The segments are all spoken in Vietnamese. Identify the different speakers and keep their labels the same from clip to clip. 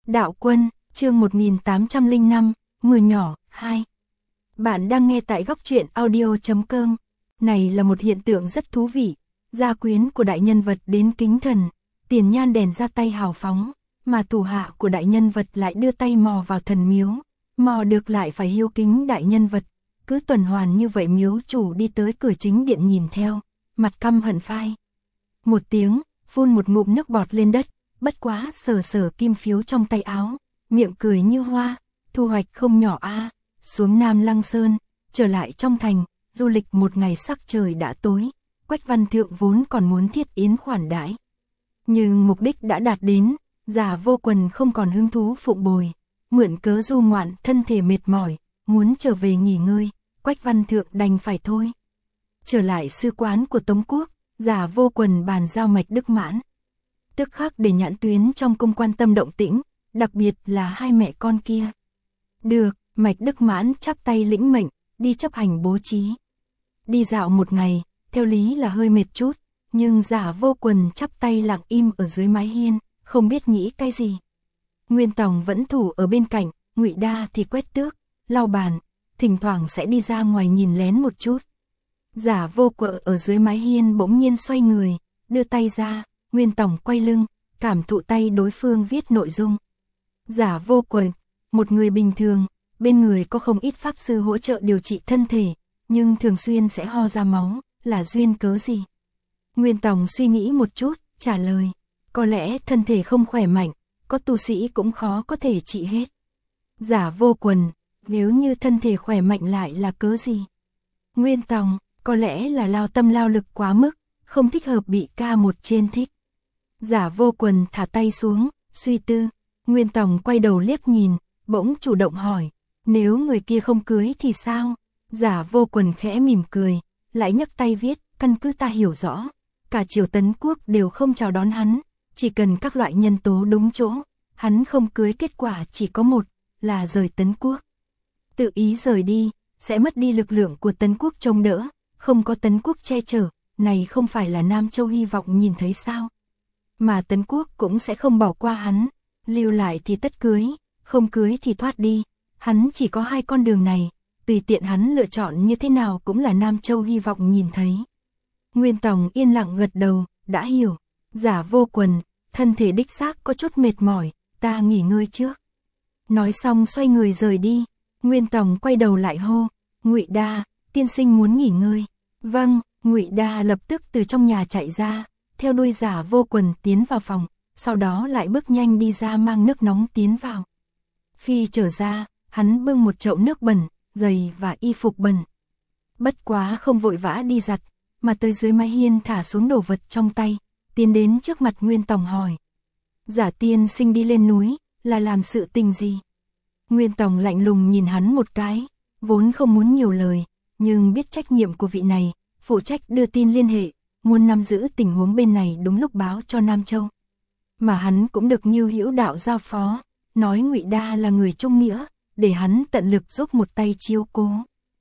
Speaker 1: Đạo Quân, chương 1805, Mưa nhỏ, 2. Bạn đang nghe tại góc truyện audio.com. Này là một hiện tượng rất thú vị. Gia quyến của đại nhân vật đến kính thần, Tiền Nhan đèn ra tay hào phóng, mà thủ hạ của đại nhân vật lại đưa tay mò vào thần miếu. Mò được lại phải hiếu kính đại nhân vật. Cứ tuần hoàn như vậy, miếu chủ đi tới cửa chính điện nhìn theo, mặt căm hận phai. Một tiếng, phun một ngụm nước bọt lên đất, bất quá sờ kim phiếu trong tay áo, miệng cười như hoa, thu hoạch không nhỏ a. Xuống Nam Lăng Sơn, trở lại trong thành, du lịch một ngày sắc trời đã tối, Quách Văn Thượng vốn còn muốn thiết yến khoản đãi. Nhưng mục đích đã đạt đến, Giả Vô Quần không còn hứng thú phụng bồi, mượn cớ du ngoạn thân thể mệt mỏi, muốn trở về nghỉ ngơi, Quách Văn Thượng đành phải thôi. Trở lại sư quán của Tống Quốc, Giả Vô Quần bàn giao Mạch Đức Mãn. Tức khắc để nhãn tuyến trong cung quan tâm động tĩnh, đặc biệt là hai mẹ con kia. Được, Mạch Đức Mãn chắp tay lĩnh mệnh, đi chấp hành bố trí. Đi dạo một ngày, theo lý là hơi mệt chút, nhưng Giả Vô Quần chắp tay lặng im ở dưới mái hiên, không biết nghĩ cái gì. Nguyên Tòng vẫn thủ ở bên cạnh, Ngụy Đa thì quét tước, lau bàn, thỉnh thoảng sẽ đi ra ngoài nhìn lén một chút. Giả Vô Quợ ở dưới mái hiên bỗng nhiên xoay người, đưa tay ra, Nguyên Tòng quay lưng, cảm thụ tay đối phương viết nội dung. Giả Vô Quần, một người bình thường, bên người có không ít pháp sư hỗ trợ điều trị thân thể, nhưng thường xuyên sẽ ho ra máu, là duyên cớ gì? Nguyên Tòng suy nghĩ một chút, trả lời, có lẽ thân thể không khỏe mạnh, có tu sĩ cũng khó có thể trị hết. Giả Vô Quần, nếu như thân thể khỏe mạnh lại là cớ gì? Nguyên Tòng, có lẽ là lao tâm lao lực quá mức, không thích hợp bị ca một trên thích. Giả Vô Quần thả tay xuống, suy tư. Nguyên Tòng quay đầu liếc nhìn, bỗng chủ động hỏi, nếu người kia không cưới thì sao? Giả Vô Quần khẽ mỉm cười, lại nhấc tay viết, căn cứ ta hiểu rõ, cả triều Tấn Quốc đều không chào đón hắn, chỉ cần các loại nhân tố đúng chỗ, hắn không cưới kết quả chỉ có một, là rời Tấn Quốc. Tự ý rời đi, sẽ mất đi lực lượng của Tấn Quốc trông đỡ, không có Tấn Quốc che chở, này không phải là Nam Châu hy vọng nhìn thấy sao? Mà Tấn Quốc cũng sẽ không bỏ qua hắn, lưu lại thì tất cưới, không cưới thì thoát đi, hắn chỉ có hai con đường này, tùy tiện hắn lựa chọn như thế nào cũng là Nam Châu hy vọng nhìn thấy. Nguyên Tòng yên lặng gật đầu, đã hiểu. Giả Vô Quần, thân thể đích xác có chút mệt mỏi, ta nghỉ ngơi trước. Nói xong xoay người rời đi, Nguyên Tòng quay đầu lại hô, Ngụy Đa, tiên sinh muốn nghỉ ngơi. Vâng, Ngụy Đa lập tức từ trong nhà chạy ra, theo đuôi Giả Vô Quần tiến vào phòng, sau đó lại bước nhanh đi ra mang nước nóng tiến vào. Khi trở ra, hắn bưng một chậu nước bẩn, giày và y phục bẩn. Bất quá không vội vã đi giặt, mà tới dưới mái hiên thả xuống đồ vật trong tay, tiến đến trước mặt Nguyên Tòng hỏi. Giả tiên sinh đi lên núi, là làm sự tình gì? Nguyên Tòng lạnh lùng nhìn hắn một cái, vốn không muốn nhiều lời, nhưng biết trách nhiệm của vị này, phụ trách đưa tin liên hệ, muốn nắm giữ tình huống bên này đúng lúc báo cho Nam Châu. Mà hắn cũng được Như Hữu Đạo giao phó, nói Ngụy Đa là người trung nghĩa, để hắn tận lực giúp một tay chiếu cố.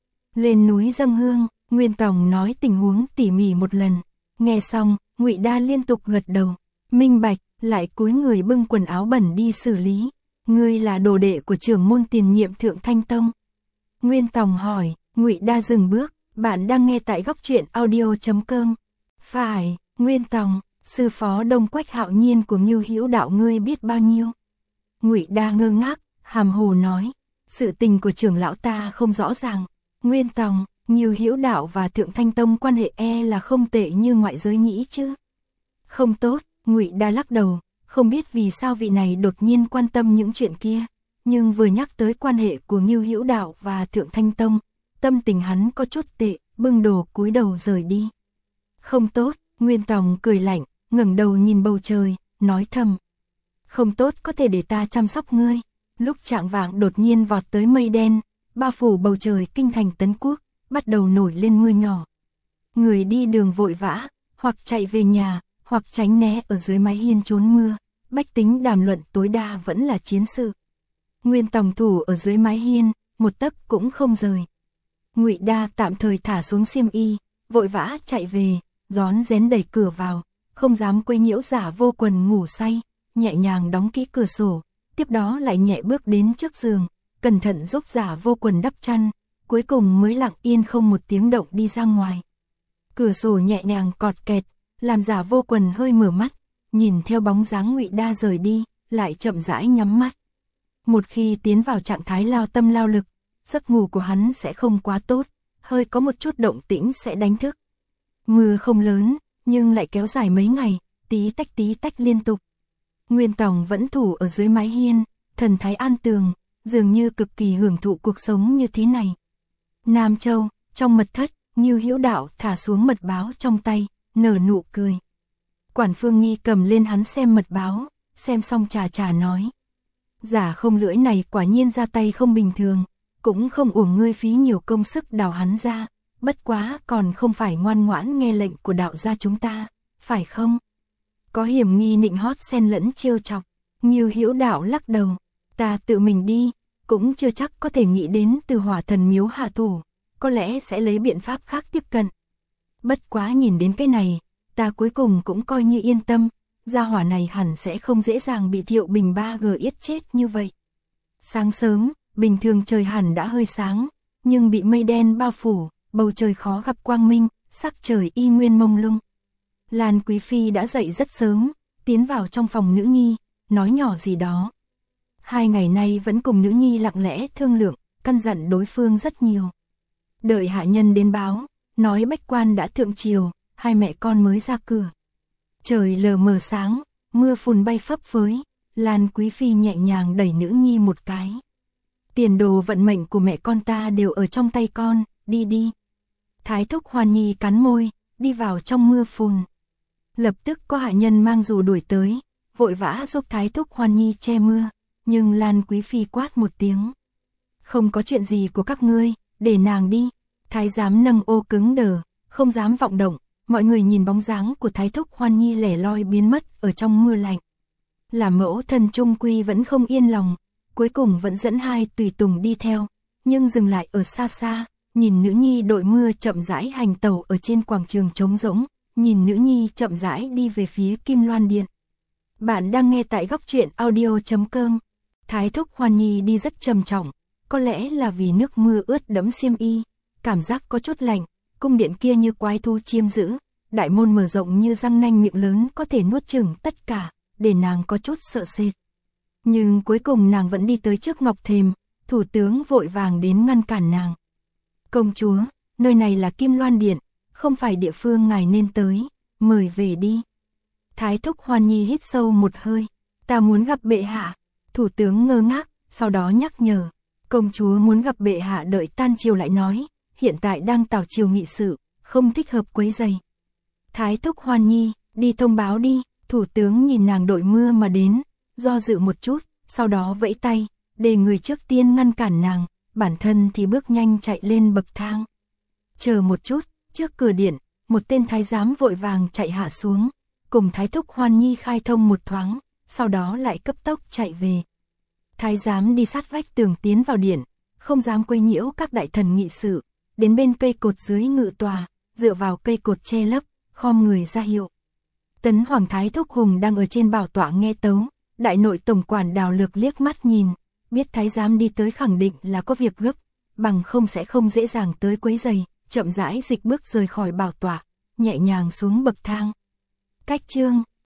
Speaker 1: Lên núi dâng hương, Nguyên Tòng nói tình huống tỉ mỉ một lần, nghe xong, Ngụy Đa liên tục gật đầu, minh bạch, lại cúi người bưng quần áo bẩn đi xử lý. Ngươi là đồ đệ của trưởng môn tiền nhiệm Thượng Thanh Tông. Nguyên Tòng hỏi, Ngụy Đa dừng bước, bạn đang nghe tại góc truyện audio.com. Phải, Nguyên Tòng, sư phó Đông Quách Hạo Nhiên của Như Hữu Đạo ngươi biết bao nhiêu? Ngụy Đa ngơ ngác, hàm hồ nói, sự tình của trưởng lão ta không rõ ràng. Nguyên Tòng, Như Hữu Đạo và Thượng Thanh Tông quan hệ là không tệ như ngoại giới nghĩ chứ? Không tốt, Ngụy Đa lắc đầu, không biết vì sao vị này đột nhiên quan tâm những chuyện kia, nhưng vừa nhắc tới quan hệ của Như Hữu Đạo và Thượng Thanh Tông, tâm tình hắn có chút tệ, bưng đồ cúi đầu rời đi. Không tốt, Nguyên Tòng cười lạnh, ngẩng đầu nhìn bầu trời, nói thầm. Không tốt có thể để ta chăm sóc ngươi. Lúc chạng vạng đột nhiên vọt tới mây đen, bao phủ bầu trời kinh thành Tấn Quốc, bắt đầu nổi lên mưa nhỏ. Người đi đường vội vã, hoặc chạy về nhà, hoặc tránh né ở dưới mái hiên trốn mưa, bách tính đàm luận tối đa vẫn là chiến sự. Nguyên Tòng thủ ở dưới mái hiên, một tấc cũng không rời. Ngụy Đa tạm thời thả xuống xiêm y, vội vã chạy về, rón rén đẩy cửa vào, không dám quấy nhiễu Giả Vô Quần ngủ say, nhẹ nhàng đóng kỹ cửa sổ, tiếp đó lại nhẹ bước đến trước giường, cẩn thận giúp Giả Vô Quần đắp chăn, cuối cùng mới lặng yên không một tiếng động đi ra ngoài. Cửa sổ nhẹ nhàng cọt kẹt, làm Giả Vô Quần hơi mở mắt, nhìn theo bóng dáng Ngụy Đa rời đi, lại chậm rãi nhắm mắt. Một khi tiến vào trạng thái lao tâm lao lực, giấc ngủ của hắn sẽ không quá tốt, hơi có một chút động tĩnh sẽ đánh thức. Mưa không lớn, nhưng lại kéo dài mấy ngày, tí tách liên tục. Nguyên Tòng vẫn thủ ở dưới mái hiên, thần thái an tường, dường như cực kỳ hưởng thụ cuộc sống như thế này. Nam Châu, trong mật thất, Ngưu Hữu Đạo thả xuống mật báo trong tay, nở nụ cười. Quản Phương Nghi cầm lên hắn xem mật báo, xem xong trà nói. Giả Không Lưỡi này quả nhiên ra tay không bình thường, cũng không uổng ngươi phí nhiều công sức đào hắn ra, bất quá còn không phải ngoan ngoãn nghe lệnh của đạo gia chúng ta, phải không? Có hiểm nghi nịnh hót xen lẫn trêu chọc. Ngưu Hữu Đạo lắc đầu, ta tự mình đi, cũng chưa chắc có thể nghĩ đến từ Hỏa Thần Miếu hạ thủ, có lẽ sẽ lấy biện pháp khác tiếp cận. Bất quá nhìn đến cái này, ta cuối cùng cũng coi như yên tâm, gia hỏa này hẳn sẽ không dễ dàng bị Thiệu Bình 3G yết chết như vậy. Sáng sớm, bình thường trời hẳn đã hơi sáng, nhưng bị mây đen bao phủ, bầu trời khó gặp quang minh, sắc trời y nguyên mông lung. Lan Quý Phi đã dậy rất sớm, tiến vào trong phòng nữ nhi, nói nhỏ gì đó. 2 ngày nay vẫn cùng nữ nhi lặng lẽ thương lượng, căn dặn đối phương rất nhiều. Đợi hạ nhân đến báo, nói bách quan đã thượng triều, hai mẹ con mới ra cửa. Trời lờ mờ sáng, mưa phùn bay phấp phới, Lan Quý Phi nhẹ nhàng đẩy nữ nhi một cái. Tiền đồ vận mệnh của mẹ con ta đều ở trong tay con, đi đi. Thái thúc Hoan Nhi cắn môi, đi vào trong mưa phùn. Lập tức có hạ nhân mang dù đuổi tới, vội vã giúp Thái thúc Hoan Nhi che mưa, nhưng Lan Quý Phi quát một tiếng. Không có chuyện gì của các ngươi, để nàng đi. Thái giám nâng ô cứng đờ, không dám vọng động, mọi người nhìn bóng dáng của Thái thúc Hoan Nhi lẻ loi biến mất ở trong mưa lạnh. Làm mẫu thân trung quy vẫn không yên lòng, cuối cùng vẫn dẫn hai tùy tùng đi theo, nhưng dừng lại ở xa xa, nhìn nữ nhi đội mưa chậm rãi hành tẩu ở trên quảng trường trống rỗng, nhìn nữ nhi chậm rãi đi về phía Kim Loan Điện. Bạn đang nghe tại góc truyện audio.com. Thái thúc Hoan Nhi đi rất trầm trọng, có lẽ là vì nước mưa ướt đẫm xiêm y, cảm giác có chút lạnh, cung điện kia như quái thú chiêm giữ, đại môn mở rộng như răng nanh miệng lớn có thể nuốt chửng tất cả, để nàng có chút sợ sệt. Nhưng cuối cùng nàng vẫn đi tới trước ngọc thềm, thủ tướng vội vàng đến ngăn cản nàng. Công chúa, nơi này là Kim Loan Điện, không phải địa phương ngài nên tới, mời về đi. Thái thúc Hoan Nhi hít sâu một hơi, ta muốn gặp bệ hạ. Thủ tướng ngơ ngác, sau đó nhắc nhở, công chúa muốn gặp bệ hạ đợi tan triều lại nói, hiện tại đang tảo triều nghị sự, không thích hợp quấy rầy. Thái thúc Hoan Nhi, đi thông báo đi. Thủ tướng nhìn nàng đội mưa mà đến, do dự một chút, sau đó vẫy tay, để người trước tiên ngăn cản nàng, bản thân thì bước nhanh chạy lên bậc thang. Chờ một chút, trước cửa điện, một tên thái giám vội vàng chạy hạ xuống, cùng Thái thúc Hoan Nhi khai thông một thoáng, sau đó lại cấp tốc chạy về. Thái giám đi sát vách tường tiến vào điện, không dám quấy nhiễu các đại thần nghị sự, đến bên cây cột dưới ngự tòa, dựa vào cây cột che lấp, khom người ra hiệu. Tấn Hoàng Thái thúc Hùng đang ở trên bảo tọa nghe tấu, đại nội tổng quản Đào Lược liếc mắt nhìn, biết thái giám đi tới khẳng định là có việc gấp, bằng không sẽ không dễ dàng tới quấy rầy, chậm rãi dịch bước rời khỏi bảo tọa, nhẹ nhàng xuống bậc thang. Cách chương